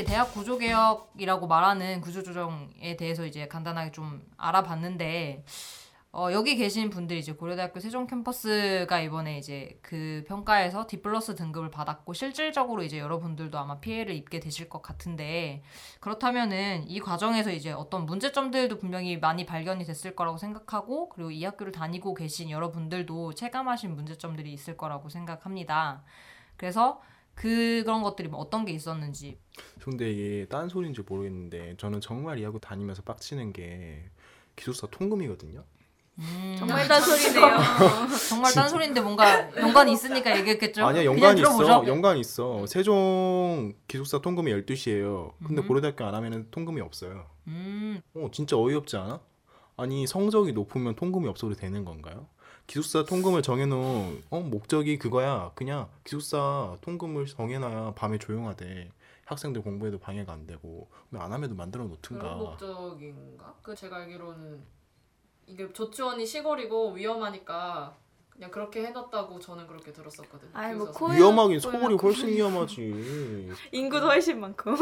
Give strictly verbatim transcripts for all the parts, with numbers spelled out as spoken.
사실 대학 구조개혁이라고 말하는 구조조정에 대해서 이제 간단하게 좀 알아봤는데 어, 여기 계신 분들이 이제 고려대학교 세종 캠퍼스가 이번에 이제 그 평가에서 D 플러스 등급을 받았고 실질적으로 이제 여러분들도 아마 피해를 입게 되실 것 같은데 그렇다면은 이 과정에서 이제 어떤 문제점들도 분명히 많이 발견이 됐을 거라고 생각하고 그리고 이 학교를 다니고 계신 여러분들도 체감하신 문제점들이 있을 거라고 생각합니다. 그래서 그런 것들이 뭐 어떤 게 있었는지. 근데 이게 딴소리인지 모르겠는데 저는 정말 이 학교 다니면서 빡치는 게 기숙사 통금이거든요. 음, 정말 딴소리네요. 정말 딴소리인데 뭔가 연관이 있으니까 얘기했겠죠? 아니야, 연관이 있어. 연관이 있어. 세종 기숙사 통금이 열두 시예요. 근데 음. 고려대학교 안 하면 통금이 없어요. 음. 어, 진짜 어이없지 않아? 아니 성적이 높으면 통금이 없어도 되는 건가요? 기숙사 통금을 정해놓은 어, 목적이 그거야. 그냥 기숙사 통금을 정해놔야 밤에 조용하대. 학생들 공부에도 방해가 안 되고 안 하면도 만들어 놓든가. 그런 목적인가? 그 제가 알기로는 이게 조치원이 시골이고 위험하니까 그냥 그렇게 해놨다고 저는 그렇게 들었었거든요. 아니, 뭐 위험하긴 서울이 훨씬 위험하지. 인구도 훨씬 많고.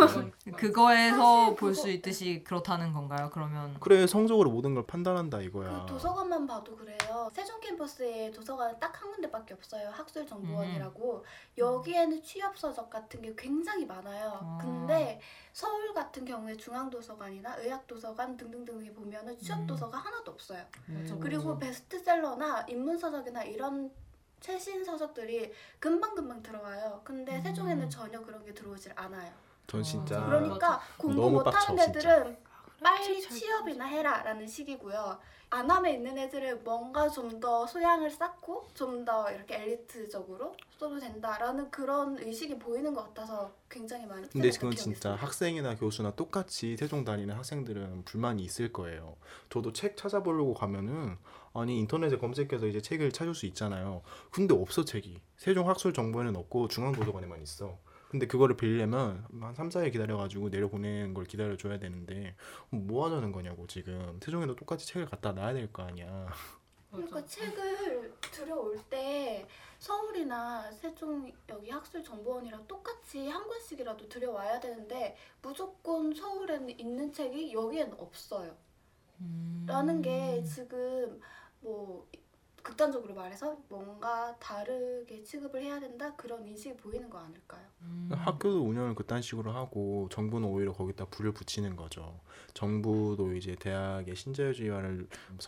그거에서 볼 수 있듯이 그렇다는 건가요? 그러면 그래 성적으로 모든 걸 판단한다 이거야. 그 도서관만 봐도 그래요. 세종 캠퍼스에 도서관은 딱 한 군데밖에 없어요. 학술정보원이라고. 음. 여기에는 취업서적 같은 게 굉장히 많아요. 아. 근데 서울 같은 경우에 중앙도서관이나 의학도서관 등등등에 보면은 취업도서가 음. 하나도 없어요. 음. 그리고 베스트셀러나 인문서적이나 이런 최신 서적들이 금방금방 들어와요. 근데 음. 세종에는 전혀 그런 게 들어오질 않아요. 전 진짜 그러니까 공부 못하는 애들은 빨리 취업이나 해라 라는 식이고요. 안암에 있는 애들은 뭔가 좀 더 소양을 쌓고 좀 더 이렇게 엘리트적으로 써도 된다라는 그런 의식이 보이는 것 같아서 굉장히 많이. 근데 그건 진짜 학생이나 교수나 똑같이 세종 다니는 학생들은 불만이 있을 거예요. 저도 책 찾아보려고 가면은 아니 인터넷에 검색해서 이제 책을 찾을 수 있잖아요. 근데 없어 책이. 세종 학술정보에는 없고 중앙도서관에만 있어. 근데 그거를 빌려면 한 삼, 사 일 기다려가지고 내려보내는 걸 기다려줘야 되는데 뭐 하자는 거냐고 지금. 세종에도 똑같이 책을 갖다 놔야 될 거 아니야. 그러니까 책을 들여올 때 서울이나 세종 여기 학술정보원이랑 똑같이 한 권씩이라도 들여와야 되는데 무조건 서울에는 있는 책이 여기에는 없어요. 음... 라는 게 지금 뭐 극단적으로 말해서 뭔가 다르게 취급을 해야 된다 그런 인식이 보이는 거 아닐까요? 음. 학교도 운영을 그딴 식으로 하고 정부는 오히려 거기다 불을 붙이는 거죠. 정부도 이제 대학의 신자유주의화를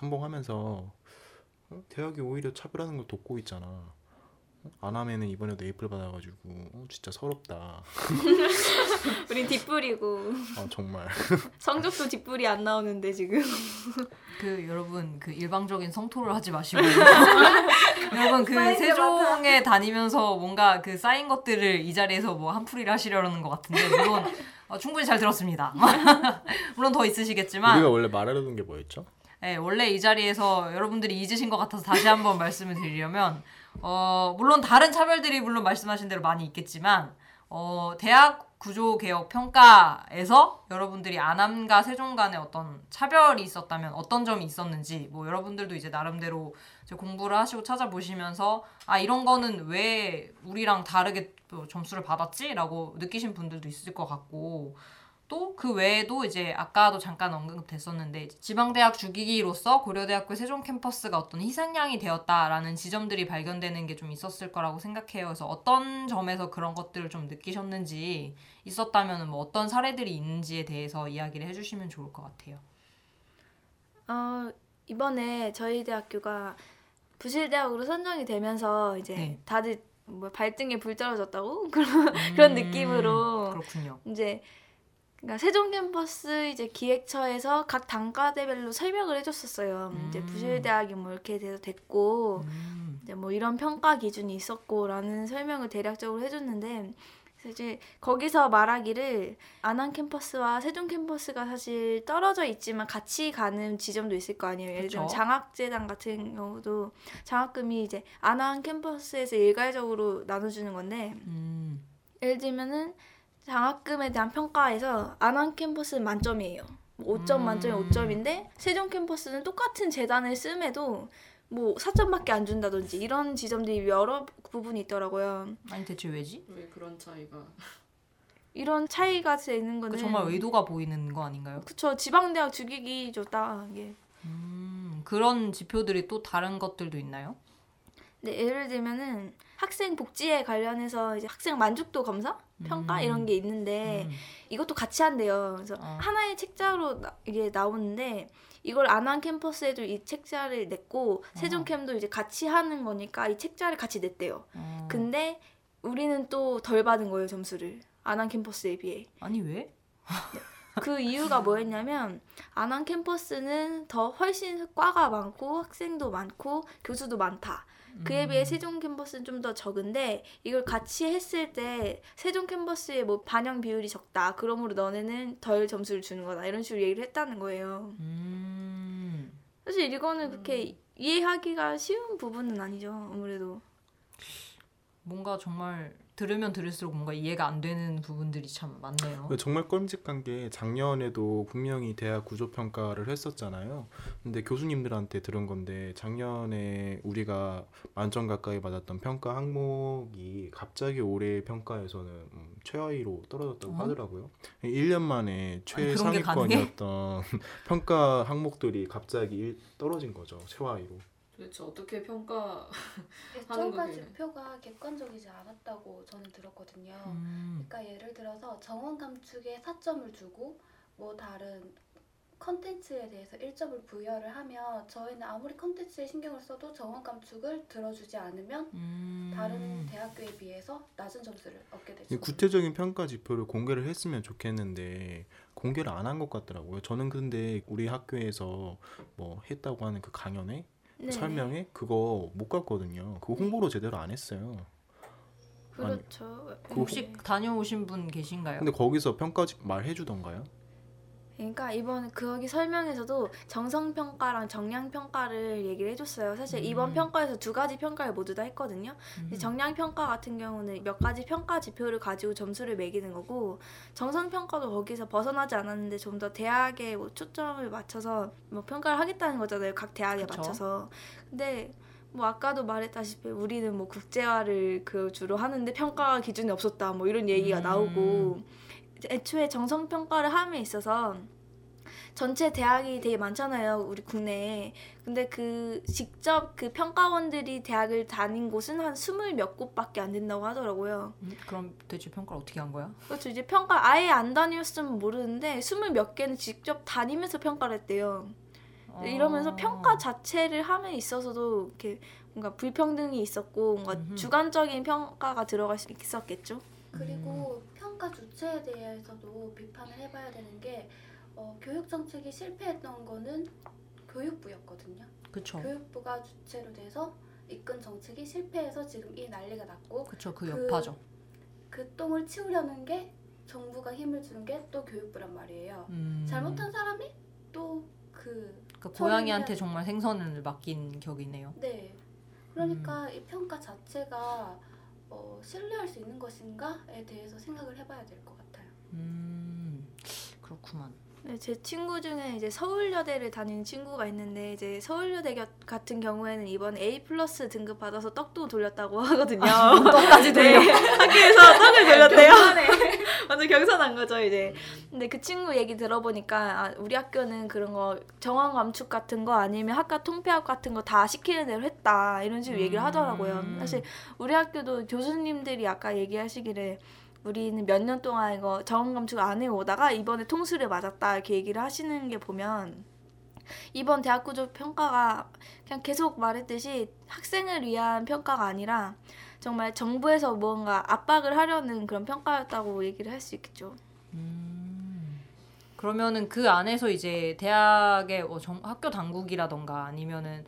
선봉하면서 어? 대학이 오히려 차별하는 걸 돕고 있잖아. 안 하면은 이번에도 에이플 받아가지고 어, 진짜 서럽다. 우린 뒷불이고. 아 정말. 성적도 뒷불이 안 나오는데 지금. 그 여러분 그 일방적인 성토를 하지 마시고 여러분 그 세종에 다니면서 뭔가 그 쌓인 것들을 이 자리에서 뭐 한풀이를 하시려는 것 같은데 물론 어, 충분히 잘 들었습니다. 물론 더 있으시겠지만 우리가 원래 말하려던 게 뭐였죠? 네, 원래 이 자리에서 여러분들이 잊으신 것 같아서 다시 한번 말씀을 드리려면 어, 물론 다른 차별들이 물론 말씀하신 대로 많이 있겠지만 어, 대학 구조개혁 평가에서 여러분들이 안암과 세종 간의 어떤 차별이 있었다면 어떤 점이 있었는지 뭐 여러분들도 이제 나름대로 이제 공부를 하시고 찾아보시면서 아 이런 거는 왜 우리랑 다르게 점수를 받았지? 라고 느끼신 분들도 있을 것 같고 또 그 외에도 이제 아까도 잠깐 언급됐었는데 지방대학 주기기로서 고려대학교 세종 캠퍼스가 어떤 희생양이 되었다라는 지점들이 발견되는 게 좀 있었을 거라고 생각해요. 그래서 어떤 점에서 그런 것들을 좀 느끼셨는지 있었다면 뭐 어떤 사례들이 있는지에 대해서 이야기를 해주시면 좋을 것 같아요. 어, 이번에 저희 대학교가 부실대학으로 선정이 되면서 이제 네. 다들 뭐 발등에 불 떨어졌다고 그런 음, 그런 느낌으로 그렇군요. 이제 그러니까 세종 캠퍼스 이제 기획처에서 각 단과대별로 설명을 해줬었어요. 음. 이제 부실대학이 뭐 이렇게 돼서 됐고 음. 이제 뭐 이런 평가 기준이 있었고라는 설명을 대략적으로 해줬는데 이제 거기서 말하기를 안암 캠퍼스와 세종 캠퍼스가 사실 떨어져 있지만 같이 가는 지점도 있을 거 아니에요. 예를 들면 장학재단 같은 경우도 장학금이 이제 안암 캠퍼스에서 일괄적으로 나눠주는 건데 음. 예를 들면은 장학금에 대한 평가에서 안암 캠퍼스는 만점이에요. 오 점 음. 만점에 오 점인데 세종 캠퍼스는 똑같은 재단을 씀에도 뭐 사 점밖에 안 준다든지 이런 지점들이 여러 부분이 있더라고요. 아니 대체 왜지? 왜 그런 차이가? 이런 차이가 되는 거는 그 정말 의도가 보이는 거 아닌가요? 그쵸. 지방대학 죽이기죠. 딱 이게. 음, 그런 지표들이 또 다른 것들도 있나요? 네, 예를 들면은 학생 복지에 관련해서 이제 학생 만족도 검사, 평가 음. 이런 게 있는데 음. 이것도 같이 한대요. 그래서 어. 하나의 책자로 나, 이게 나오는데 이걸 안한 캠퍼스에도 이 책자를 냈고 세종캠도 이제 같이 하는 거니까 이 책자를 같이 냈대요. 어. 근데 우리는 또 덜 받은 거예요, 점수를. 안한 캠퍼스에 비해. 아니 왜? 그 이유가 뭐였냐면 안한 캠퍼스는 더 훨씬 과가 많고 학생도 많고 교수도 많다. 그에 비해 세종 캠퍼스는 좀 더 적은데 이걸 같이 했을 때 세종 캠퍼스의 뭐 반영 비율이 적다. 그러므로 너네는 덜 점수를 주는 거다. 이런 식으로 얘기를 했다는 거예요. 음. 사실 이거는 그렇게 이해하기가 쉬운 부분은 아니죠. 아무래도. 뭔가 정말 들으면 들을수록 뭔가 이해가 안 되는 부분들이 참 많네요. 정말 끔찍한 게 작년에도 분명히 대학 구조평가를 했었잖아요. 근데 교수님들한테 들은 건데 작년에 우리가 만점 가까이 받았던 평가 항목이 갑자기 올해 평가에서는 음, 최하위로 떨어졌다고 어? 하더라고요. 일 년 만에 아니, 그런 게 가능해? 최상위권이었던 평가 항목들이 갑자기 일- 떨어진 거죠. 최하위로. 도대체 어떻게 평가 평가 거길래. 지표가 객관적이지 않았다고 저는 들었거든요. 음. 그러니까 예를 들어서 정원 감축에 사 점을 주고 뭐 다른 컨텐츠에 대해서 일 점을 부여를 하면 저희는 아무리 컨텐츠에 신경을 써도 정원 감축을 들어주지 않으면 음. 다른 대학교에 비해서 낮은 점수를 얻게 이 되죠. 구체적인 평가 지표를 공개를 했으면 좋겠는데 공개를 안 한 것 같더라고요. 저는 근데 우리 학교에서 뭐 했다고 하는 그 강연에 네. 설명회 그거 못 갔거든요. 그거 홍보로 제대로 안 했어요. 그렇죠. 그 혹시 네. 다녀오신 분 계신가요? 근데 거기서 평가지 말 해주던가요? 그러니까 이번 거기 설명에서도 정성평가랑 정량평가를 얘기를 해줬어요. 사실 음. 이번 평가에서 두 가지 평가를 모두 다 했거든요. 근데 음. 정량평가 같은 경우는 몇 가지 평가 지표를 가지고 점수를 매기는 거고 정성평가도 거기서 벗어나지 않았는데 좀 더 대학에 뭐 초점을 맞춰서 뭐 평가를 하겠다는 거잖아요. 각 대학에 그쵸. 맞춰서. 근데 뭐 아까도 말했다시피 우리는 뭐 국제화를 그 주로 하는데 평가 기준이 없었다 뭐 이런 얘기가 음. 나오고 애초에 정성평가를 함에 있어서 전체 대학이 되게 많잖아요. 우리 국내에. 근데 그 직접 그 평가원들이 대학을 다닌 곳은 한 스물 몇 곳밖에 안 된다고 하더라고요. 음, 그럼 대체 평가를 어떻게 한 거야? 그렇죠. 이제 평가 아예 안 다녔으면 모르는데 스물 몇 개는 직접 다니면서 평가를 했대요. 이러면서 어. 평가 자체를 함에 있어서도 이렇게 뭔가 불평등이 있었고 뭔가 음흠. 주관적인 평가가 들어갈 수 있었겠죠. 그리고 평가 주체에 대해서도 비판을 해봐야 되는 게 어, 교육 정책이 실패했던 거는 교육부였거든요. 그쵸. 교육부가 주체로 돼서 이끈 정책이 실패해서 지금 이 난리가 났고 그쵸. 그 그- 여파죠. 그 똥을 치우려는 게 정부가 힘을 주는 게 또 교육부란 말이에요. 음. 잘못한 사람이 또 그 그러니까 고양이한테 처리해야- 정말 생선을 맡긴 격이네요. 네. 그러니까 음. 이 평가 자체가 어, 신뢰할 수 있는 것인가에 대해서 생각을 해봐야 될 것 같아요. 음. 그렇구만. 네, 제 친구 중에 이제 서울여대를 다니는 친구가 있는데 이제 서울여대 겨- 같은 경우에는 이번 A 플러스 등급 받아서 떡도 돌렸다고 하거든요. 떡까지 돌려. 네, 학교에서 떡을 돌렸대요. 완전 경선한 거죠 이제. 근데 그 친구 얘기 들어보니까 아, 우리 학교는 그런 거 정원 감축 같은 거 아니면 학과 통폐합 같은 거 다 시키는 대로 했다 이런 식으로 얘기를 하더라고요. 음. 사실 우리 학교도 교수님들이 아까 얘기하시기를 우리는 몇 년 동안 이거 정원 감축 안 해오다가 이번에 통수를 맞았다 이렇게 얘기를 하시는 게 보면 이번 대학구조 평가가 그냥 계속 말했듯이 학생을 위한 평가가 아니라 정말 정부에서 뭔가 압박을 하려는 그런 평가였다고 얘기를 할 수 있겠죠. 음. 그러면은 그 안에서 이제 대학의 뭐 정- 학교 당국이라던가 아니면은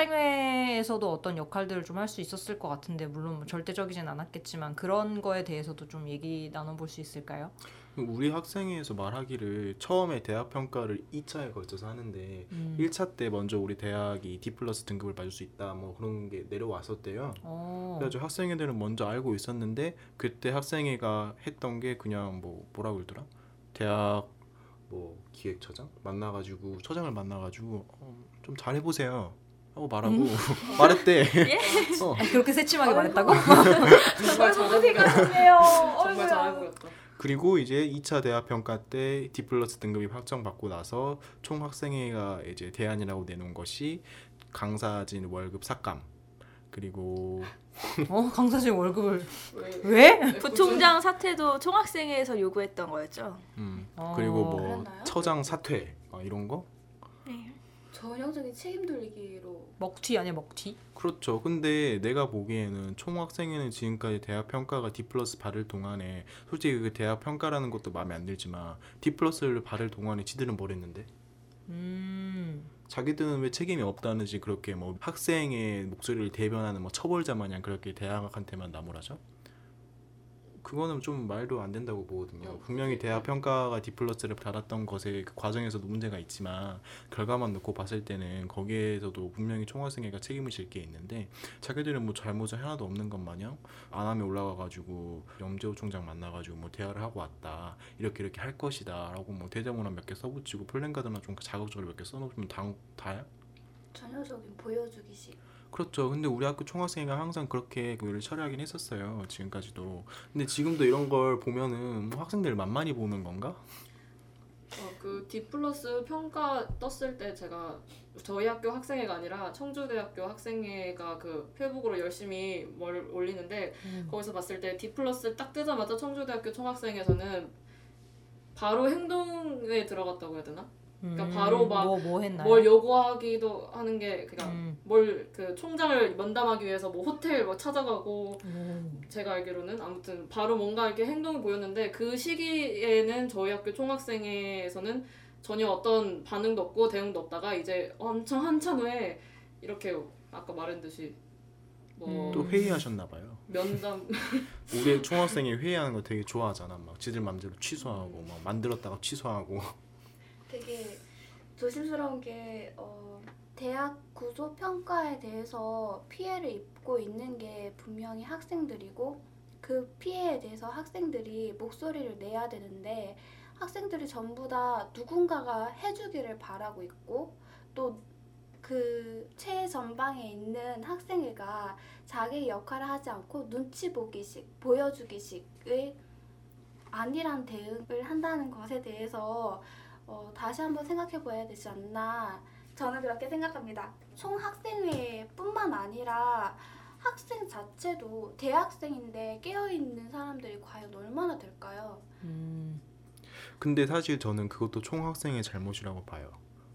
학생회에서도 어떤 역할들을 좀 할 수 있었을 것 같은데 물론 뭐 절대적이진 않았겠지만 그런 거에 대해서도 좀 얘기 나눠볼 수 있을까요? 우리 학생회에서 말하기를 처음에 대학 평가를 이 차에 걸쳐서 하는데 음. 일 차 때 먼저 우리 대학이 D 플러스 등급을 받을 수 있다 뭐 그런 게 내려왔었대요. 어. 그래가지고 학생회들은 먼저 알고 있었는데 그때 학생회가 했던 게 그냥 뭐 뭐라 그러더라? 대학 뭐 기획처장 만나가지고 처장을 만나가지고 어, 좀 잘해보세요 하고 말하고 말했대. 어. 아니, 그렇게 새침하게 말했다고? 정말 잘해 보였다. 좋네요. 정말 잘해 보였다. 그리고 이제 이 차 대학 평가 때 D 플러스 등급이 확정받고 나서 총 학생회가 이제 대안이라고 내놓은 것이 강사진 월급 삭감 그리고 어 강사진 월급을 왜? 왜? 부총장 사퇴도 총학생회에서 요구했던 거였죠. 음 어. 그리고 뭐 그랬나요? 처장 사퇴 막 이런 거 네. 전형적인 책임 돌리기로. 먹튀 아니야 먹튀? 그렇죠. 근데 내가 보기에는 총학생회는 지금까지 대학 평가가 D 플러스 받을 동안에 솔직히 그 대학 평가라는 것도 마음에 안 들지만 D 플러스를 받을 동안에 지들은 뭘 했는데? 음. 자기들은 왜 책임이 없다는지 그렇게 뭐 학생의 목소리를 대변하는 뭐 처벌자 마냥 그렇게 대학한테만 나무라죠? 그거는 좀 말도 안 된다고 보거든요. 분명히 대학 평가가 D 플러스를 받았던 것에 그 과정에서도 문제가 있지만 결과만 놓고 봤을 때는 거기에서도 분명히 총학생회가 책임을 질 게 있는데 자기들은 뭐 잘못은 하나도 없는 것 마냥 안암에 올라가가지고 염재호 총장 만나가지고 뭐 대화를 하고 왔다 이렇게 이렇게 할 것이다 라고 뭐 대자문안 몇 개 써붙이고 플랜카드나 좀 자극적으로 몇 개 써놓으면 다, 다야? 전형적인 보여주기식. 그렇죠. 근데 우리 학교 총학생회가 항상 그렇게 일을 처리하긴 했었어요. 지금까지도. 근데 지금도 이런 걸 보면은 뭐 학생들 만만히 보는 건가? 어, 그 D 플러스 평가 떴을 때 제가 저희 학교 학생회가 아니라 청주대학교 학생회가 그 페이북으로 열심히 뭘 올리는데 음. 거기서 봤을 때 D 플러스 딱 뜨자마자 청주대학교 총학생회에서는 바로 행동에 들어갔다고 해야 되나? 그러니까 바로 막 뭐, 뭐 했나요? 뭘 요구하기도 하는 게 그냥 음. 뭘 그 총장을 면담하기 위해서 뭐 호텔 뭐 찾아가고 음. 제가 알기로는 아무튼 바로 뭔가 이렇게 행동이 보였는데 그 시기에는 저희 학교 총학생회에서는 전혀 어떤 반응도 없고 대응도 없다가 이제 엄청 한참 후에 이렇게 아까 말했듯이 뭐 음. 또 회의하셨나 봐요. 면담 우리 총학생회 회의하는 거 되게 좋아하잖아. 막 지들 맘대로 취소하고 막 만들었다가 취소하고. 되게 조심스러운 게 어, 대학 구조 평가에 대해서 피해를 입고 있는 게 분명히 학생들이고 그 피해에 대해서 학생들이 목소리를 내야 되는데 학생들이 전부 다 누군가가 해주기를 바라고 있고 또 그 최전방에 있는 학생회가 자기의 역할을 하지 않고 눈치 보기식, 보여주기식의 안일한 대응을 한다는 것에 대해서 어, 다시 한번 생각해 봐야 되지 않나 저는 그렇게 생각합니다. 총학생회뿐만 아니라 학생 자체도 대학생인데 깨어있는 사람들이 과연 얼마나 될까요? 음. 근데 사실 저는 그것도 총학생의 잘못이라고 봐요.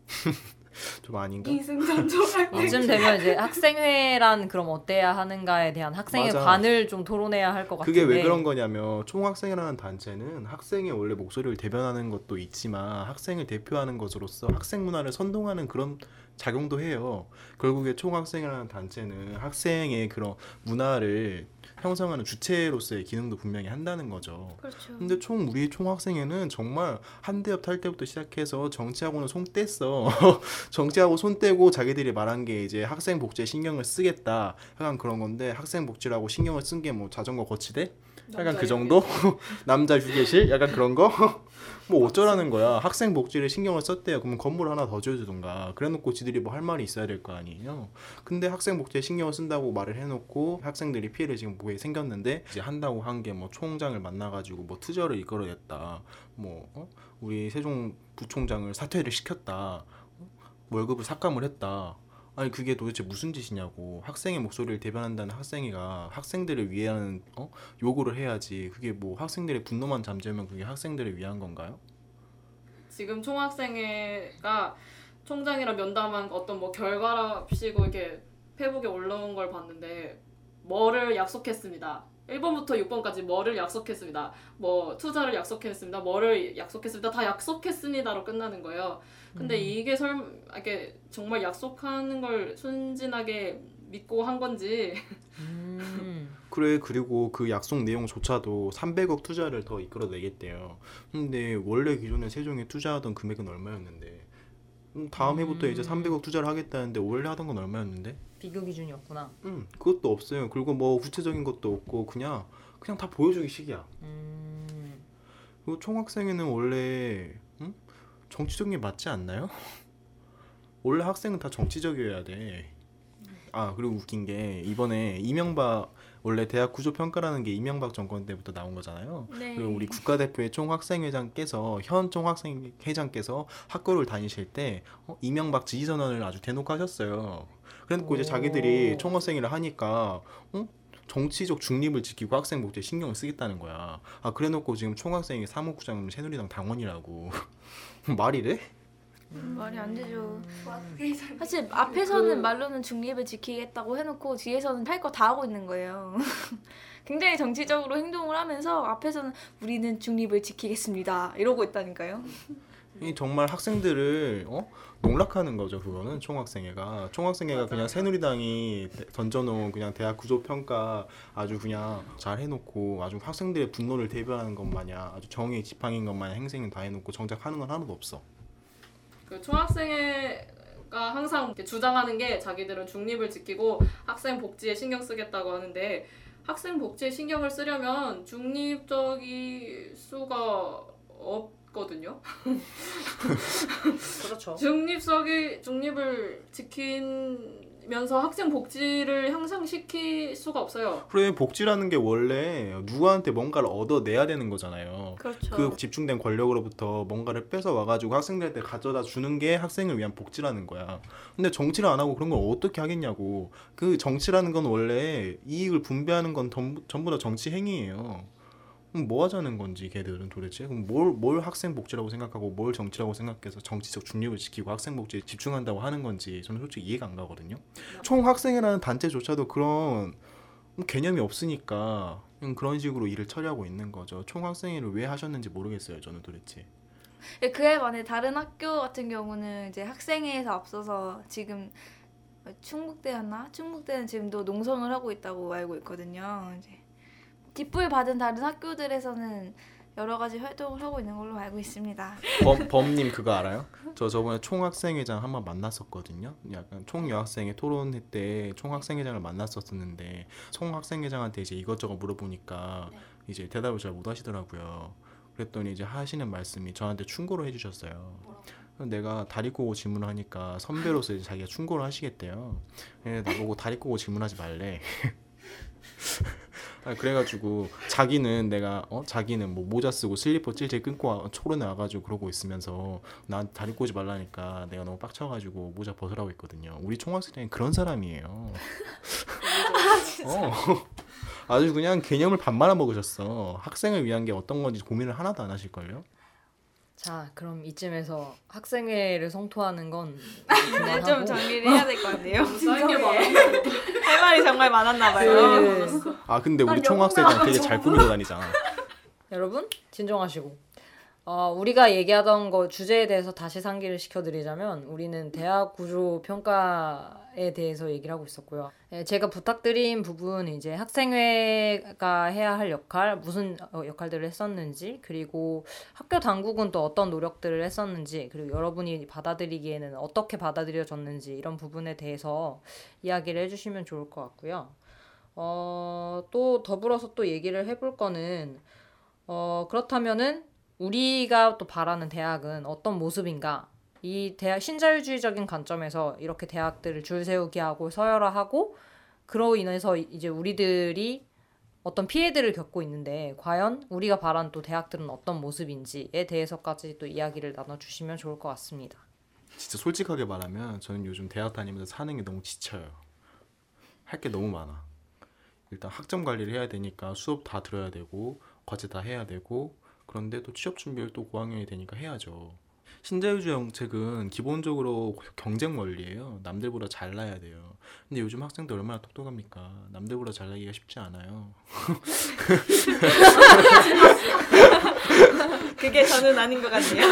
좀 아닌가? 이승전 총학생 이쯤 되면 이제 학생회란 그럼 어때야 하는가에 대한 학생의 맞아. 관을 좀 토론해야 할 것 같은데 그게 왜 그런 거냐면 총학생이라는 단체는 학생의 원래 목소리를 대변하는 것도 있지만 학생을 대표하는 것으로서 학생 문화를 선동하는 그런 작용도 해요. 결국에 총학생이라는 단체는 학생의 그런 문화를 형성하는 주체로서의 기능도 분명히 한다는 거죠. 그렇죠. 근데 총 우리 총학생회는 정말 한대협 탈 때부터 시작해서 정치하고는 손 뗐어. 정치하고 손 떼고 자기들이 말한 게 이제 학생 복지에 신경을 쓰겠다. 약간 그런 건데 학생 복지라고 신경을 쓴 게 뭐 자전거 거치대? 약간 그 정도? 남자 휴게실? 약간 그런 거? 뭐 어쩌라는 거야. 학생 복지를 신경을 썼대요. 그러면 건물 하나 더 지어주던가. 그래놓고 지들이 뭐 할 말이 있어야 될 거 아니에요. 근데 학생 복지에 신경을 쓴다고 말을 해놓고 학생들이 피해를 지금 뭐에 생겼는데 이제 한다고 한 게 뭐 총장을 만나가지고 뭐 투저를 이끌어냈다. 뭐 어? 우리 세종 부총장을 사퇴를 시켰다. 어? 월급을 삭감을 했다. 아니 그게 도대체 무슨 짓이냐고. 학생의 목소리를 대변한다는 학생회가 학생들을 위한 어? 요구를 해야지. 그게 뭐 학생들의 분노만 잠재우면 그게 학생들을 위한 건가요? 지금 총학생회가 총장이랑 면담한 어떤 뭐 결과랍시고 이렇게 페이북에 올라온 걸 봤는데 뭐를 약속했습니다. 일 번부터 육 번까지 뭐를 약속했습니다. 뭐 투자를 약속했습니다. 뭐를 약속했습니다. 다 약속했습니다로 끝나는 거예요. 근데 음. 이게 설 이게 정말 약속하는 걸 순진하게 믿고 한 건지 음. 그래. 그리고 그 약속 내용조차도 삼백억 투자를 더 이끌어내겠대요. 근데 원래 기존에 세종에 투자하던 금액은 얼마였는데 음, 다음 해부터 이제 음. 삼백억 투자를 하겠다는데 원래 하던 건 얼마였는데? 비교 기준이었구나. 음, 그것도 없어요. 그리고 뭐 구체적인 것도 없고 그냥 그냥 다 보여주기 식이야. 음. 그리고 총학생회는 원래 음? 정치적인 게 맞지 않나요? 원래 학생은 다 정치적이어야 돼. 아 그리고 웃긴 게 이번에 이명박 원래 대학 구조 평가라는 게 이명박 정권 때부터 나온 거잖아요. 네. 그리고 우리 국가대표의 총학생회장께서 현 총학생회장께서 학교를 다니실 때 어, 이명박 지지 선언을 아주 대놓고 하셨어요. 그래놓고 이제 자기들이 총학생회를 하니까 어? 정치적 중립을 지키고 학생 복지에 신경을 쓰겠다는 거야. 아 그래놓고 지금 총학생회 사무국장은 새누리당 당원이라고 말이래? 음, 말이 안 되죠. 와, 그게 잘 사실 앞에서는 말로는 중립을 지키겠다고 해놓고 뒤에서는 할 거 다 하고 있는 거예요. 굉장히 정치적으로 행동을 하면서 앞에서는 우리는 중립을 지키겠습니다 이러고 있다니까요. 이 정말 학생들을 어? 농락하는 거죠. 그거는 총학생회가 총학생회가 그냥 새누리당이 던져놓은 그냥 대학 구조 평가 아주 그냥 잘 해놓고 아주 학생들의 분노를 대변하는 것 마냥 아주 정의의 지팡이인 것 마냥 행생을 다 해놓고 정작 하는 건 하나도 없어. 그 총학생회가 항상 이렇게 주장하는 게 자기들은 중립을 지키고 학생 복지에 신경 쓰겠다고 하는데 학생 복지에 신경을 쓰려면 중립적일 수가 없거든요. 그렇죠. 중립적이 중립을 지키면서 학생 복지를 향상시킬 수가 없어요. 그래 복지라는 게 원래 누구한테 뭔가를 얻어내야 되는 거잖아요. 그렇죠. 그 집중된 권력으로부터 뭔가를 뺏어 와가지고 학생들한테 가져다 주는 게 학생을 위한 복지라는 거야. 근데 정치를 안 하고 그런 걸 어떻게 하겠냐고. 그 정치라는 건 원래 이익을 분배하는 건 전부, 전부 다 정치 행위예요. 그럼 뭐 하자는 건지 걔들은 도대체? 그럼 뭘, 뭘 학생 복지라고 생각하고 뭘 정치라고 생각해서 정치적 중립을 지키고 학생 복지에 집중한다고 하는 건지 저는 솔직히 이해가 안 가거든요. 총학생회라는 단체조차도 그런 개념이 없으니까 그런 식으로 일을 처리하고 있는 거죠. 총학생회를 왜 하셨는지 모르겠어요. 저는 도대체. 그에 반해 다른 학교 같은 경우는 이제 학생회에서 앞서서 지금 충북대였나? 충북대는 지금도 농성을 하고 있다고 알고 있거든요. 이제 뒷불 받은 다른 학교들에서는 여러 가지 활동을 하고 있는 걸로 알고 있습니다. 범, 범님 그거 알아요? 저 저번에 총학생회장 한번 만났었거든요. 약간 총여학생회 토론회 때 총학생회장을 만났었는데 총학생회장한테 이제 이것저것 물어보니까 네. 이제 대답을 잘 못 하시더라고요. 그랬더니 이제 하시는 말씀이 저한테 충고를 해주셨어요. 내가 다리 꼬고 질문을 하니까 선배로서 이제 자기가 충고를 하시겠대요. 나보고 다리 꼬고 질문하지 말래. 아, 그래가지고 자기는 내가 어 자기는 뭐 모자 쓰고 슬리퍼 찔찔 끊고 와, 초론에 와가지고 그러고 있으면서 난 다리 꼬지 말라니까 내가 너무 빡쳐가지고 모자 벗으라고 했거든요. 우리 총학생장이 그런 사람이에요. 어, 아주 그냥 개념을 반 말아 먹으셨어. 학생을 위한 게 어떤 건지 고민을 하나도 안 하실걸요? 자, 그럼 이쯤에서 학생회를 성토하는 건 네, 좀 정리를 해야 될 것 같네요. 쌓인 게 많았는데. 할 말이 정말 많았나 봐요. 아 근데 우리 총학생장 되게 잘 꾸미고 다니잖아. 여러분 진정하시고 어, 우리가 얘기하던 거 주제에 대해서 다시 상기를 시켜드리자면 우리는 대학 구조 평가에 대해서 얘기를 하고 있었고요. 예, 제가 부탁드린 부분은 이제 학생회가 해야 할 역할, 무슨 어, 역할들을 했었는지, 그리고 학교 당국은 또 어떤 노력들을 했었는지, 그리고 여러분이 받아들이기에는 어떻게 받아들여졌는지 이런 부분에 대해서 이야기를 해주시면 좋을 것 같고요. 어, 또 더불어서 또 얘기를 해볼 거는 어, 그렇다면은 우리가 또 바라는 대학은 어떤 모습인가? 이 대학 신자유주의적인 관점에서 이렇게 대학들을 줄 세우게 하고 서열화하고 그로 인해서 이제 우리들이 어떤 피해들을 겪고 있는데 과연 우리가 바라는 또 대학들은 어떤 모습인지에 대해서까지 또 이야기를 나눠주시면 좋을 것 같습니다. 진짜 솔직하게 말하면 저는 요즘 대학 다니면서 사는 게 너무 지쳐요. 할 게 너무 많아. 일단 학점 관리를 해야 되니까 수업 다 들어야 되고 과제 다 해야 되고 그런데 또 취업 준비를 또 고학년이 되니까 해야죠. 신자유주의 정책은 기본적으로 경쟁 원리예요. 남들보다 잘나야 돼요. 근데 요즘 학생들 얼마나 똑똑합니까? 남들보다 잘나기가 쉽지 않아요. 그게 저는 아닌 것 같네요.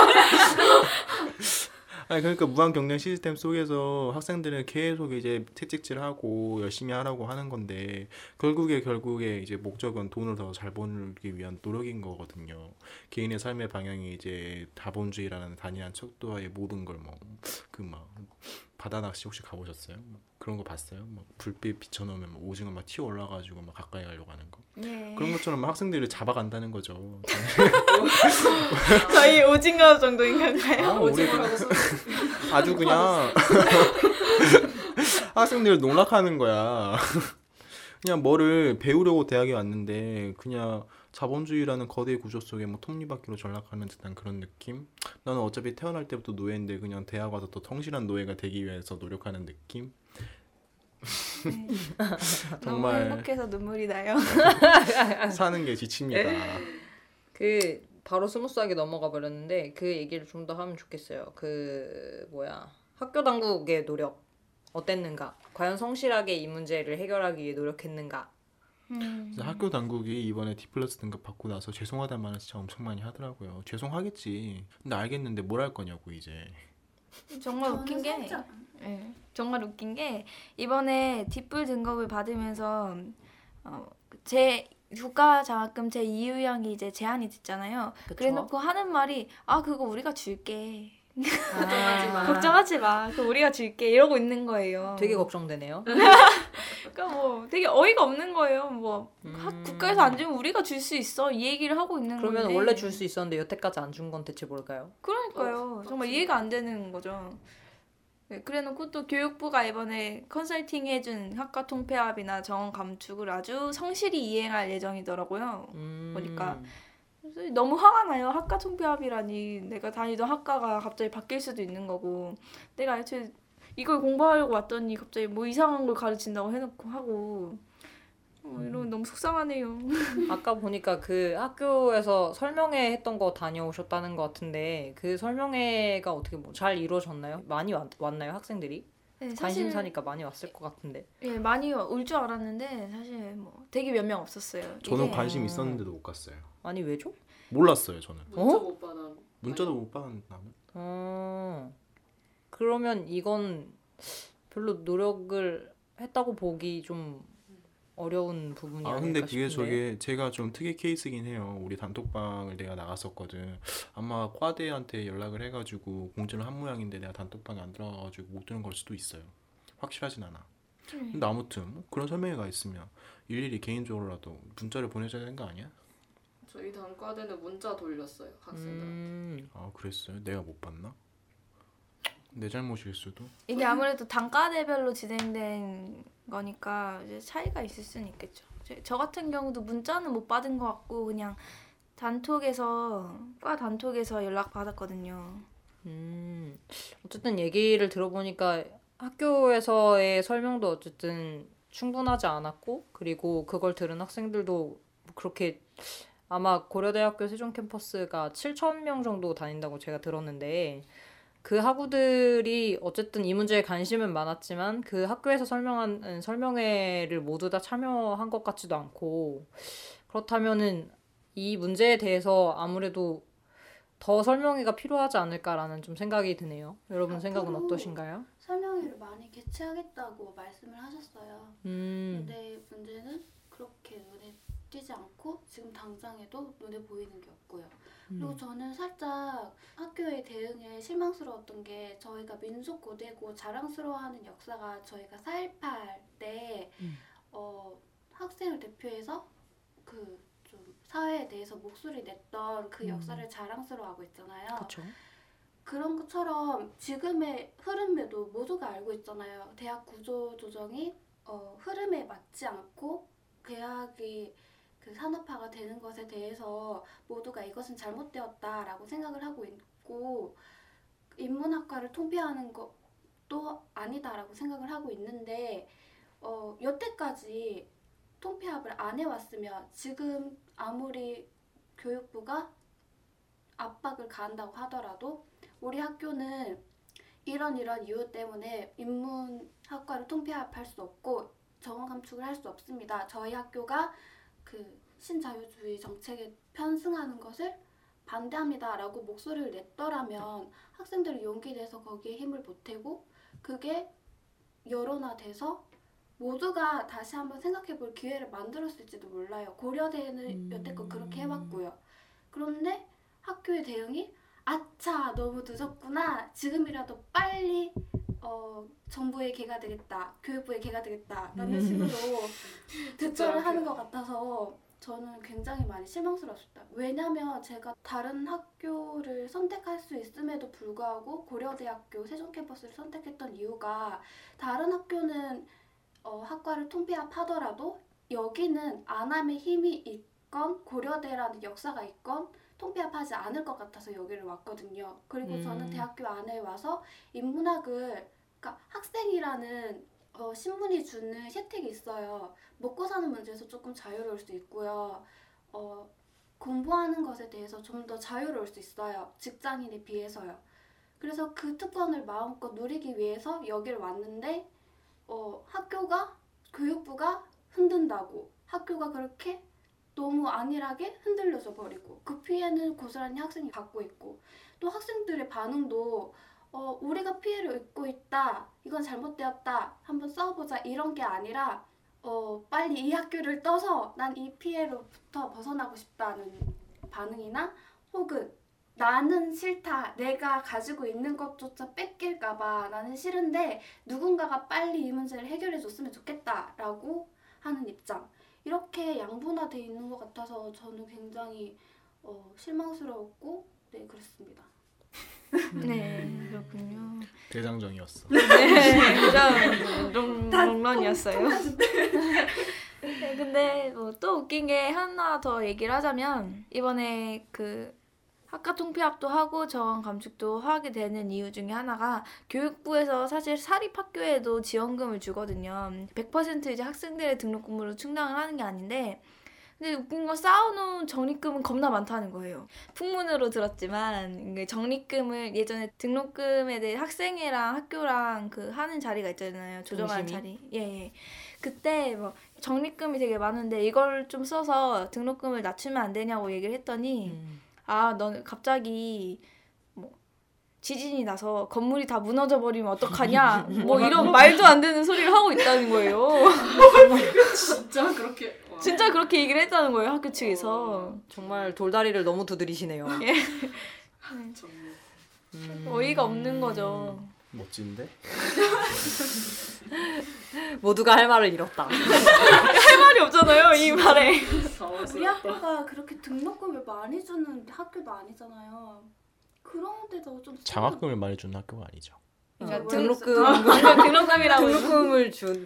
아니 그러니까 무한 경쟁 시스템 속에서 학생들은 계속 이제 채찍질하고 열심히 하라고 하는 건데 결국에 결국에 이제 목적은 돈을 더 잘 벌기 위한 노력인 거거든요. 개인의 삶의 방향이 이제 자본주의라는 단일한 척도와의 모든 걸 뭐 그 막 바다 낚시 혹시 가보셨어요? 그런 거 봤어요? 막 불빛 비춰놓으면 막 오징어 막 튀어 올라가지고 막 가까이 가려고 하는 거. 네. 그런 것처럼 학생들을 잡아간다는 거죠. 저희 오징어 정도인 건가요? 아, 우리 아주 그냥 학생들 농락하는 거야. 그냥 뭐를 배우려고 대학에 왔는데 그냥 자본주의라는 거대 구조 속에 뭐 톱니바퀴로 전락하는 듯한 그런 느낌? 나는 어차피 태어날 때부터 노예인데 그냥 대학 와서 더 성실한 노예가 되기 위해서 노력하는 느낌? 네. 너무 정말 행복해서 눈물이 나요. 사는 게 지칩니다. 그 바로 스무스하게 넘어가 버렸는데 그 얘기를 좀 더 하면 좋겠어요. 그 뭐야 학교 당국의 노력 어땠는가? 과연 성실하게 이 문제를 해결하기 위해 노력했는가? 음. 그래서 학교 당국이 이번에 D 플러스 등급 받고 나서 죄송하다는 말은 진짜 엄청 많이 하더라고요. 죄송하겠지. 근데 알겠는데 뭘 할 거냐고 이제. 정말 저는 웃긴 게 살짝 네, 정말 웃긴 게 이번에 뒷불 등급을 받으면서 어, 제 국가 장학금 제 이 유형이 이제 제한이 됐잖아요. 그쵸? 그래놓고 하는 말이 아 그거 우리가 줄게. 걱정하지 마. 걱정하지 마. 그거 우리가 줄게. 이러고 있는 거예요. 되게 걱정되네요. 그러니까 뭐 되게 어이가 없는 거예요. 뭐 학- 음. 국가에서 안 주면 우리가 줄 수 있어. 이 얘기를 하고 있는 그러면 건데. 원래 줄 수 있었는데 여태까지 안 준 건 대체 뭘까요? 그러니까요. 어, 정말 맞지. 이해가 안 되는 거죠. 네, 그래놓고 또 교육부가 이번에 컨설팅 해준 학과 통폐합이나 정원 감축을 아주 성실히 이행할 예정이더라고요. 음. 보니까. 그래서 너무 화가 나요. 학과 통폐합이라니. 내가 다니던 학과가 갑자기 바뀔 수도 있는 거고. 내가 애초에 이걸 공부하려고 왔더니 갑자기 뭐 이상한 걸 가르친다고 해놓고 하고. 어, 이러면 너무 속상하네요. 아까 보니까 그 학교에서 설명회 했던 거 다녀오셨다는 것 같은데 그 설명회가 어떻게 뭐 잘 이루어졌나요? 많이 왔, 왔나요 학생들이? 네, 사실 관심사니까 많이 왔을 것 같은데. 예, 많이 올 줄 알았는데 사실 뭐 되게 몇 명 없었어요. 저는 이게 관심 있었는데도 못 갔어요. 아니 왜죠? 몰랐어요 저는. 문자 어? 못 받아. 문자도 못 받았는데 나는. 어 그러면 이건 별로 노력을 했다고 보기 좀 어려운 부분이 아 아닐까 근데 그게 싶은데. 저게 제가 좀 특이 케이스긴 해요. 우리 단톡방을 내가 나갔었거든. 아마 과대한테 연락을 해가지고 공지를 한 모양인데 내가 단톡방에 안 들어가가지고 못 들은 걸 수도 있어요. 확실하진 않아. 음. 근데 아무튼 뭐 그런 설명회가 있으면 일일이 개인적으로라도 문자를 보내줘야 되는 거 아니야? 저희 단과대는 문자 돌렸어요 학생들. 음, 아 그랬어요? 내가 못 봤나? 내 잘못일 수도. 이게 아무래도 단과대별로 진행된 거니까 이제 차이가 있을 수는 있겠죠. 저, 저 같은 경우도 문자는 못 받은 것 같고 그냥 단톡에서 과 단톡에서 연락 받았거든요. 음, 어쨌든 얘기를 들어보니까 학교에서의 설명도 어쨌든 충분하지 않았고 그리고 그걸 들은 학생들도 그렇게 아마 고려대학교 세종 캠퍼스가 칠천 명 정도 다닌다고 제가 들었는데 그 학우들이 어쨌든 이 문제에 관심은 많았지만 그 학교에서 설명한 설명회를 모두 다 참여한 것 같지도 않고 그렇다면은 이 문제에 대해서 아무래도 더 설명회가 필요하지 않을까라는 좀 생각이 드네요. 여러분 생각은 앞으로 어떠신가요? 설명회를 많이 개최하겠다고 말씀을 하셨어요. 음, 근데 문제는 그렇게 눈에 띄지 않고 지금 당장에도 눈에 보이는 게 없고요. 그리고 음. 저는 살짝 학교의 대응에 실망스러웠던 게 저희가 민속고대고 자랑스러워하는 역사가 저희가 사일팔 때 음. 어, 학생을 대표해서 그 좀 사회에 대해서 목소리 냈던 그 음. 역사를 자랑스러워하고 있잖아요. 그렇죠. 그런 것처럼 지금의 흐름에도 모두가 알고 있잖아요. 대학 구조 조정이 어, 흐름에 맞지 않고 대학이 그 산업화가 되는 것에 대해서 모두가 이것은 잘못되었다라고 생각을 하고 있고 인문학과를 통폐하는 것도 아니다라고 생각을 하고 있는데 어, 여태까지 통폐합을 안 해왔으면 지금 아무리 교육부가 압박을 가한다고 하더라도 우리 학교는 이런 이런 이유 때문에 인문학과를 통폐합할 수 없고 정원 감축을 할 수 없습니다. 저희 학교가 그 신자유주의 정책에 편승하는 것을 반대합니다라고 목소리를 냈더라면 학생들이 용기 내서 거기에 힘을 보태고 그게 여론화돼서 모두가 다시 한번 생각해볼 기회를 만들었을지도 몰라요. 고려대는 음. 여태껏 그렇게 해왔고요. 그런데 학교의 대응이 아차 너무 늦었구나 지금이라도 빨리 어, 정부의 개가 되겠다 교육부의 개가 되겠다 라는 음. 식으로 대처를 하는 것 같아서 저는 굉장히 많이 실망스러웠습니다. 왜냐면 제가 다른 학교를 선택할 수 있음에도 불구하고 고려대학교 세종 캠퍼스를 선택했던 이유가 다른 학교는 어, 학과를 통폐합하더라도 여기는 안함의 힘이 있건 고려대라는 역사가 있건 통폐합하지 않을 것 같아서 여기를 왔거든요. 그리고 음. 저는 대학교 안에 와서 인문학을 그러니까 학생이라는 어, 신문이 주는 혜택이 있어요. 먹고 사는 문제에서 조금 자유로울 수 있고요. 어, 공부하는 것에 대해서 좀 더 자유로울 수 있어요. 직장인에 비해서요. 그래서 그 특권을 마음껏 누리기 위해서 여기를 왔는데 어, 학교가 교육부가 흔든다고 학교가 그렇게 너무 안일하게 흔들려져 버리고 그 피해는 고스란히 학생이 받고 있고 또 학생들의 반응도 어, 우리가 피해를 입고 있다. 이건 잘못되었다. 한번 싸워보자. 이런 게 아니라 어, 빨리 이 학교를 떠서 난 이 피해로부터 벗어나고 싶다는 반응이나 혹은 나는 싫다. 내가 가지고 있는 것조차 뺏길까봐 나는 싫은데 누군가가 빨리 이 문제를 해결해줬으면 좋겠다라고 하는 입장. 이렇게 양분화돼 있는 것 같아서 저는 굉장히 어, 실망스러웠고 네 그렇습니다. 네, 그렇군요. 대장정이었어. 네, 그런 롱런이었어요. 네, 근데 뭐 또 웃긴 게 하나 더 얘기를 하자면 이번에 그 학과 통폐합도 하고 정원 감축도 하게 되는 이유 중에 하나가 교육부에서 사실 사립학교에도 지원금을 주거든요. 백 퍼센트 이제 학생들의 등록금으로 충당을 하는 게 아닌데 근데 웃긴 건 쌓아놓은 적립금은 겁나 많다는 거예요. 풍문으로 들었지만 이게 적립금을 예전에 등록금에 대해 학생회랑 학교랑 그 하는 자리가 있잖아요. 조정하는 동심이? 자리. 예, 예. 그때 뭐 적립금이 되게 많은데 이걸 좀 써서 등록금을 낮추면 안 되냐고 얘기를 했더니 음. 아, 넌 갑자기 뭐 지진이 나서 건물이 다 무너져 버리면 어떡하냐? 뭐 이런 말도 안 되는 소리를 하고 있다는 거예요. 진짜 그렇게 와. 진짜 그렇게 얘기를 했다는 거예요, 학교 측에서. 정말 돌다리를 너무 두드리시네요. 정말. 음. 어이가 없는 거죠. 멋진데? 모두가 할 말을 잃었다. 할 말이 없잖아요, 이 말에. 우리 당황스럽다. 학교가 그렇게 등록금을 많이 주는 학교도 아니잖아요. 그런데도 좀 장학금을 많이 주는 학교가 아니죠. 그러니까 어, 등록금 등록금이라고. 등록금을 준.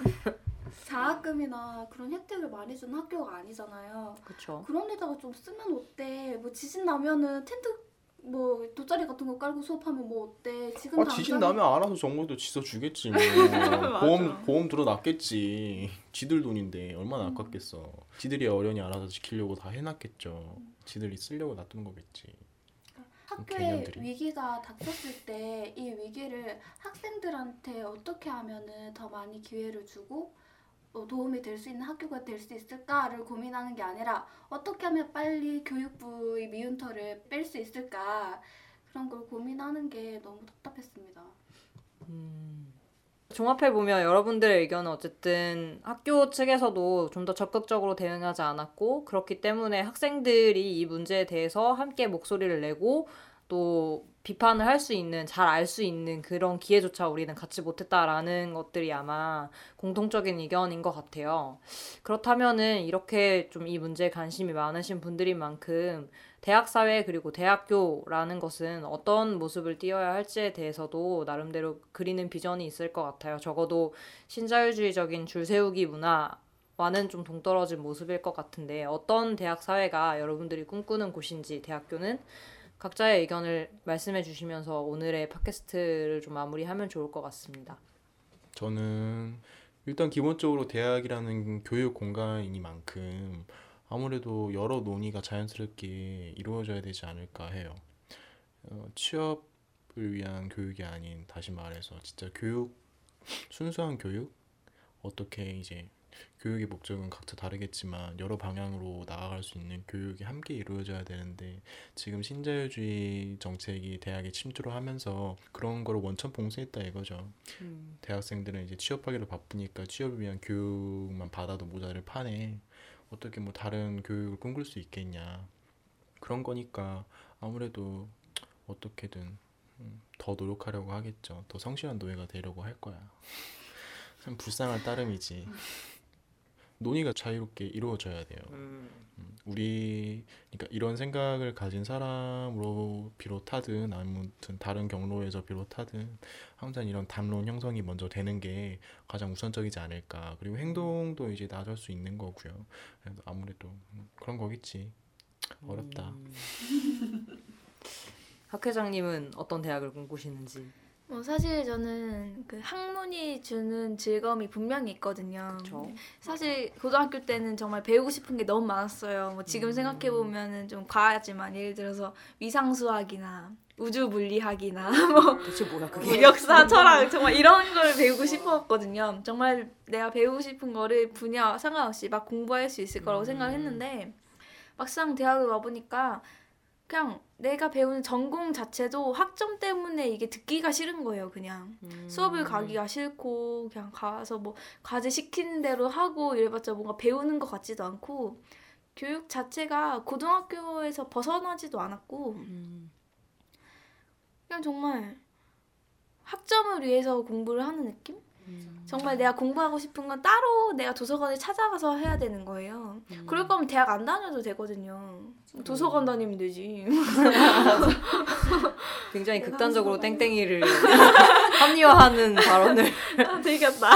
장학금이나 그런 혜택을 많이 주는 학교가 아니잖아요. 그렇죠. 그런 데다가 좀 쓰면 어때? 뭐 지진 나면은 텐트 뭐 돗자리 같은 거 깔고 수업하면 뭐 어때? 지금 아 지진 나면 알아서 정부도 지서 주겠지 뭐. 보험 보험 들어놨겠지. 지들 돈인데 얼마나 아깝겠어. 지들이 어련히 알아서 지키려고 다 해놨겠죠. 지들이 쓰려고 놔두는 거겠지. 학교에 개념들이. 위기가 닥쳤을 때 이 위기를 학생들한테 어떻게 하면은 더 많이 기회를 주고 어, 도움이 될 수 있는 학교가 될 수 있을까를 고민하는 게 아니라 어떻게 하면 빨리 교육부의 미운털을 뺄 수 있을까 그런 걸 고민하는 게 너무 답답했습니다. 음. 종합해보면 여러분들의 의견은 어쨌든 학교 측에서도 좀 더 적극적으로 대응하지 않았고 그렇기 때문에 학생들이 이 문제에 대해서 함께 목소리를 내고 또 비판을 할 수 있는, 잘 알 수 있는 그런 기회조차 우리는 갖지 못했다라는 것들이 아마 공통적인 의견인 것 같아요. 그렇다면은 이렇게 좀 이 문제에 관심이 많으신 분들인 만큼 대학사회 그리고 대학교라는 것은 어떤 모습을 띄어야 할지에 대해서도 나름대로 그리는 비전이 있을 것 같아요. 적어도 신자유주의적인 줄세우기 문화와는 좀 동떨어진 모습일 것 같은데 어떤 대학사회가 여러분들이 꿈꾸는 곳인지 대학교는 각자의 의견을 말씀해 주시면서 오늘의 팟캐스트를 좀 마무리하면 좋을 것 같습니다. 저는 일단 기본적으로 대학이라는 교육 공간이니만큼 아무래도 여러 논의가 자연스럽게 이루어져야 되지 않을까 해요. 어, 취업을 위한 교육이 아닌 다시 말해서 진짜 교육, 순수한 교육? 어떻게 이제 교육의 목적은 각자 다르겠지만 여러 방향으로 나아갈 수 있는 교육이 함께 이루어져야 되는데 지금 신자유주의 정책이 대학에 침투를 하면서 그런 거를 원천 봉쇄했다 이거죠. 음. 대학생들은 이제 취업하기로 바쁘니까 취업을 위한 교육만 받아도 모자를 파네. 어떻게 뭐 다른 교육을 꿈꿀 수 있겠냐. 그런 거니까 아무래도 어떻게든 더 노력하려고 하겠죠. 더 성실한 노예가 되려고 할 거야. 참 불쌍한 따름이지. 논의가 자유롭게 이루어져야 돼요. 음. 음, 우리 그러니까 이런 생각을 가진 사람으로 비롯하든 아무튼 다른 경로에서 비롯하든 항상 이런 담론 형성이 먼저 되는 게 가장 우선적이지 않을까. 그리고 행동도 이제 나설 수 있는 거고요. 그래서 아무래도 그런 거겠지. 어렵다. 음. 학 회장님은 어떤 대학을 꿈꾸시는지. 뭐 사실 저는 그 학문이 주는 즐거움이 분명히 있거든요. 그쵸. 사실 고등학교 때는 정말 배우고 싶은 게 너무 많았어요. 뭐 지금 음. 생각해 보면은 좀 과하지만 예를 들어서 위상수학이나 우주 물리학이나 뭐 대체 뭐야 그게? 뭐 역사, 철학 정말 이런 걸 배우고 싶었거든요. 정말 내가 배우고 싶은 거를 분야 상관없이 막 공부할 수 있을 거라고 음. 생각을 했는데 막상 대학을 와 보니까 그냥 내가 배우는 전공 자체도 학점 때문에 이게 듣기가 싫은 거예요. 그냥 음. 수업을 가기가 싫고 그냥 가서 뭐 과제 시키는 대로 하고 이래봤자 뭔가 배우는 것 같지도 않고 교육 자체가 고등학교에서 벗어나지도 않았고 음. 그냥 정말 학점을 위해서 공부를 하는 느낌? 음. 정말 내가 공부하고 싶은 건 따로 내가 도서관에 찾아가서 해야 되는 거예요. 음. 그럴 거면 대학 안 다녀도 되거든요. 도서관 다니면 되지. 굉장히 극단적으로 땡땡이를 합리화하는 발언을. 아, 되겠다.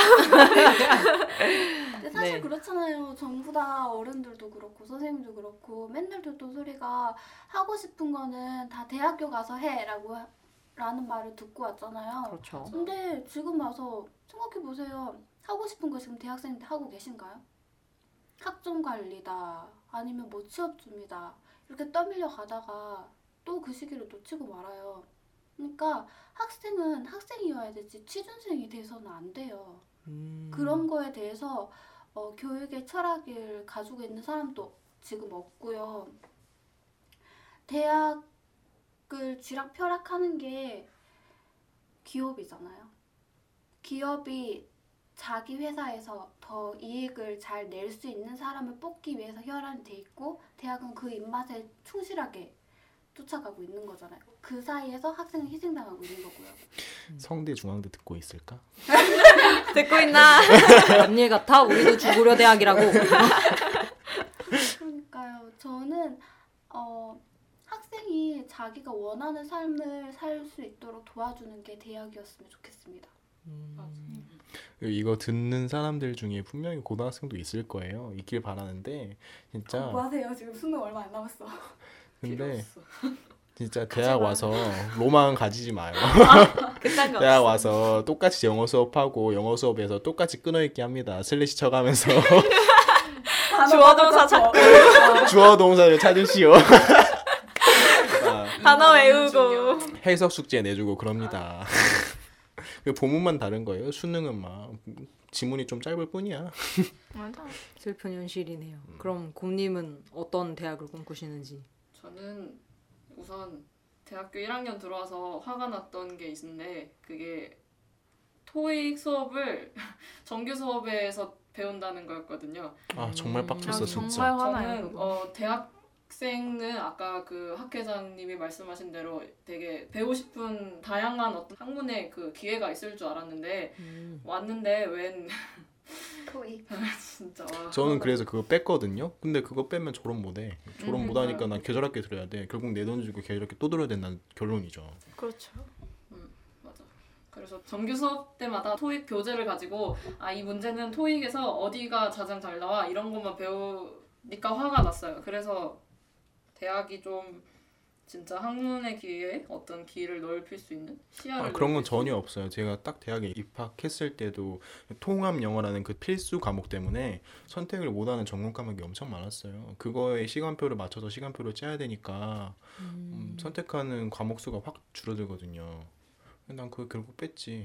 근데 사실 네. 그렇잖아요. 전부 다 어른들도 그렇고 선생님도 그렇고 맨날 듣던 소리가 하고 싶은 거는 다 대학교 가서 해라고 하- 라는 말을 듣고 왔잖아요. 그렇죠. 근데 지금 와서 생각해 보세요. 하고 싶은 거 지금 대학생 때 하고 계신가요? 학점 관리다 아니면 뭐 취업 준비다 이렇게 떠밀려 가다가 또 그 시기를 놓치고 말아요. 그러니까 학생은 학생이어야 되지 취준생이 돼서는 안 돼요. 음. 그런 거에 대해서 어, 교육의 철학을 가지고 있는 사람도 지금 없고요. 대학을 쥐락펴락하는 게 기업이잖아요. 기업이 자기 회사에서 더 이익을 잘 낼 수 있는 사람을 뽑기 위해서 혈안이 돼 있고 대학은 그 입맛에 충실하게 쫓아가고 있는 거잖아요. 그 사이에서 학생은 희생당하고 있는 거고요. 성대 중앙대 듣고 있을까? 듣고 있나? 남일 같아? 우리도 주구려 대학이라고. 그러니까요. 저는 어, 학생이 자기가 원하는 삶을 살 수 있도록 도와주는 게 대학이었으면 좋겠습니다. 음. 이거 듣는 사람들 중에 분명히 고등학생도 있을 거예요. 있길 바라는데 진짜 뭐 하세요? 지금 수능 얼마 안 남았어. 근데 없어. 진짜 대학 와서 로망 가지지 마요. 그딴 거 대학 없어. 와서 똑같이 영어 수업하고 영어 수업에서 똑같이 끊어읽기 합니다. 슬래시 쳐가면서 주어 동사 찾고 주어 동사를 찾으시오. 아, 단어 중요한. 외우고 해석 숙제 내주고 그럽니다. 그 보문만 다른 거예요. 수능은 막 지문이 좀 짧을 뿐이야. 맞아. 슬픈 현실이네요. 그럼 곰님은 어떤 대학을 꿈꾸시는지. 저는 우선 대학교 일 학년 들어와서 화가 났던 게 있는데 그게 토익 수업을 정규 수업에서 배운다는 거였거든요. 아 정말 빡쳤어 아, 진짜. 정말 화나요. 저는 그거. 어, 대학생은 아까 그 학회장님이 말씀하신 대로 되게 배우고 싶은 다양한 어떤 학문의 그 기회가 있을 줄 알았는데 음. 왔는데 웬 토익. 진짜 와. 저는 그래서 그거 뺐거든요. 근데 그거 빼면 졸업 못해. 졸업 음, 못하니까 그러니까요. 난 계절학기 들어야 돼. 결국 내 돈 주고 계절학기 또 들어야 된다는 결론이죠. 그렇죠. 맞아. 그래서 정규 수업 때마다 토익 교재를 가지고 아 이 문제는 토익에서 어디가 가장 잘 나와 이런 것만 배우니까 화가 났어요. 그래서 대학이 좀 진짜 학문의 기회에 어떤 길을 넓힐 수 있는 시야를 아, 그런 건 넓힐 수 전혀 없어요. 제가 딱 대학에 입학했을 때도 통합 영어라는 그 필수 과목 때문에 선택을 못하는 전공 과목이 엄청 많았어요. 그거에 시간표를 맞춰서 시간표를 짜야 되니까 음, 선택하는 과목 수가 확 줄어들거든요. 난 그거 결국 뺐지.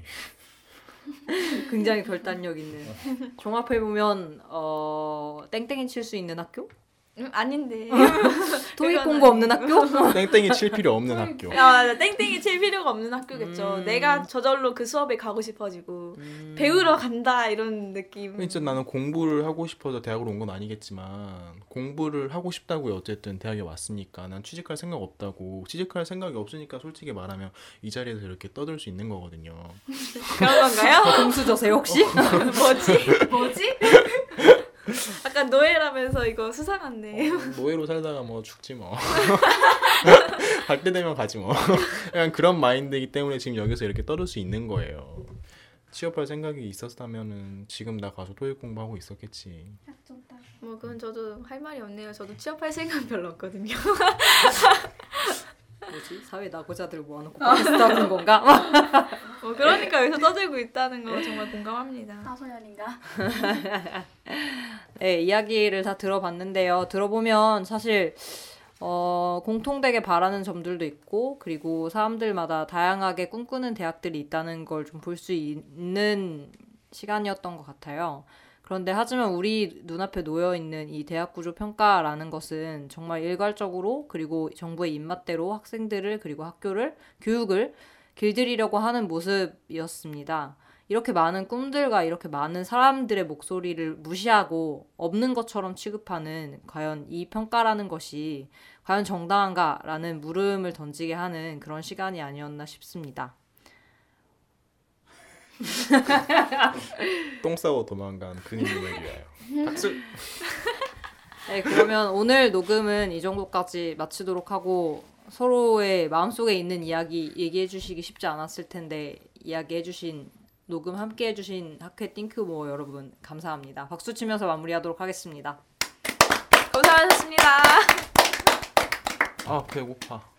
굉장히 결단력 있는. 종합해 보면 어 땡땡이 칠 수 있는 학교? 음, 아닌데. 토익 그건 공부 없는 학교? 땡땡이 칠 필요 없는 학교. 아 맞아. 땡땡이 칠 필요가 없는 학교겠죠. 음. 내가 저절로 그 수업에 가고 싶어지고 음. 배우러 간다 이런 느낌. 진짜 나는 공부를 하고 싶어서 대학으로 온 건 아니겠지만 공부를 하고 싶다고 어쨌든 대학에 왔으니까 난 취직할 생각 없다고 취직할 생각이 없으니까 솔직히 말하면 이 자리에서 이렇게 떠들 수 있는 거거든요. 그런 건가요? 금수저세요 혹시? 뭐지? 뭐지? 약간 노예라면서 이거 수상한데. 어, 노예로 살다가 뭐 죽지 뭐. 갈 때 되면 가지 뭐. 약간 그런 마인드이기 때문에 지금 여기서 이렇게 떠들 수 있는 거예요. 취업할 생각이 있었다면은 지금 나 가서 토익 공부하고 있었겠지. 뭐 그건 저도 할 말이 없네요. 저도 취업할 생각 별로 없거든요. 뭐지? 사회 낙오자들 모아놓고 하는 건가? 뭐 그러니까 여기서 떠들고 있다는 거 정말 공감합니다. 나소년인가? 네, 이야기를 다 들어봤는데요. 들어보면 사실 어, 공통되게 바라는 점들도 있고 그리고 사람들마다 다양하게 꿈꾸는 대학들이 있다는 걸 좀 볼 수 있는 시간이었던 것 같아요. 그런데 하지만 우리 눈앞에 놓여있는 이 대학구조 평가라는 것은 정말 일괄적으로 그리고 정부의 입맛대로 학생들을 그리고 학교를 교육을 길들이려고 하는 모습이었습니다. 이렇게 많은 꿈들과 이렇게 많은 사람들의 목소리를 무시하고 없는 것처럼 취급하는 과연 이 평가라는 것이 과연 정당한가라는 물음을 던지게 하는 그런 시간이 아니었나 싶습니다. 똥 싸고 도망간 근인님을 위하여 박수. 네, 그러면 오늘 녹음은 이 정도까지 마치도록 하고 서로의 마음속에 있는 이야기 얘기해 주시기 쉽지 않았을 텐데 이야기해 주신 녹음 함께 해주신 학회 띵크모 여러분 감사합니다. 박수 치면서 마무리하도록 하겠습니다. 고생하셨습니다. 아 배고파.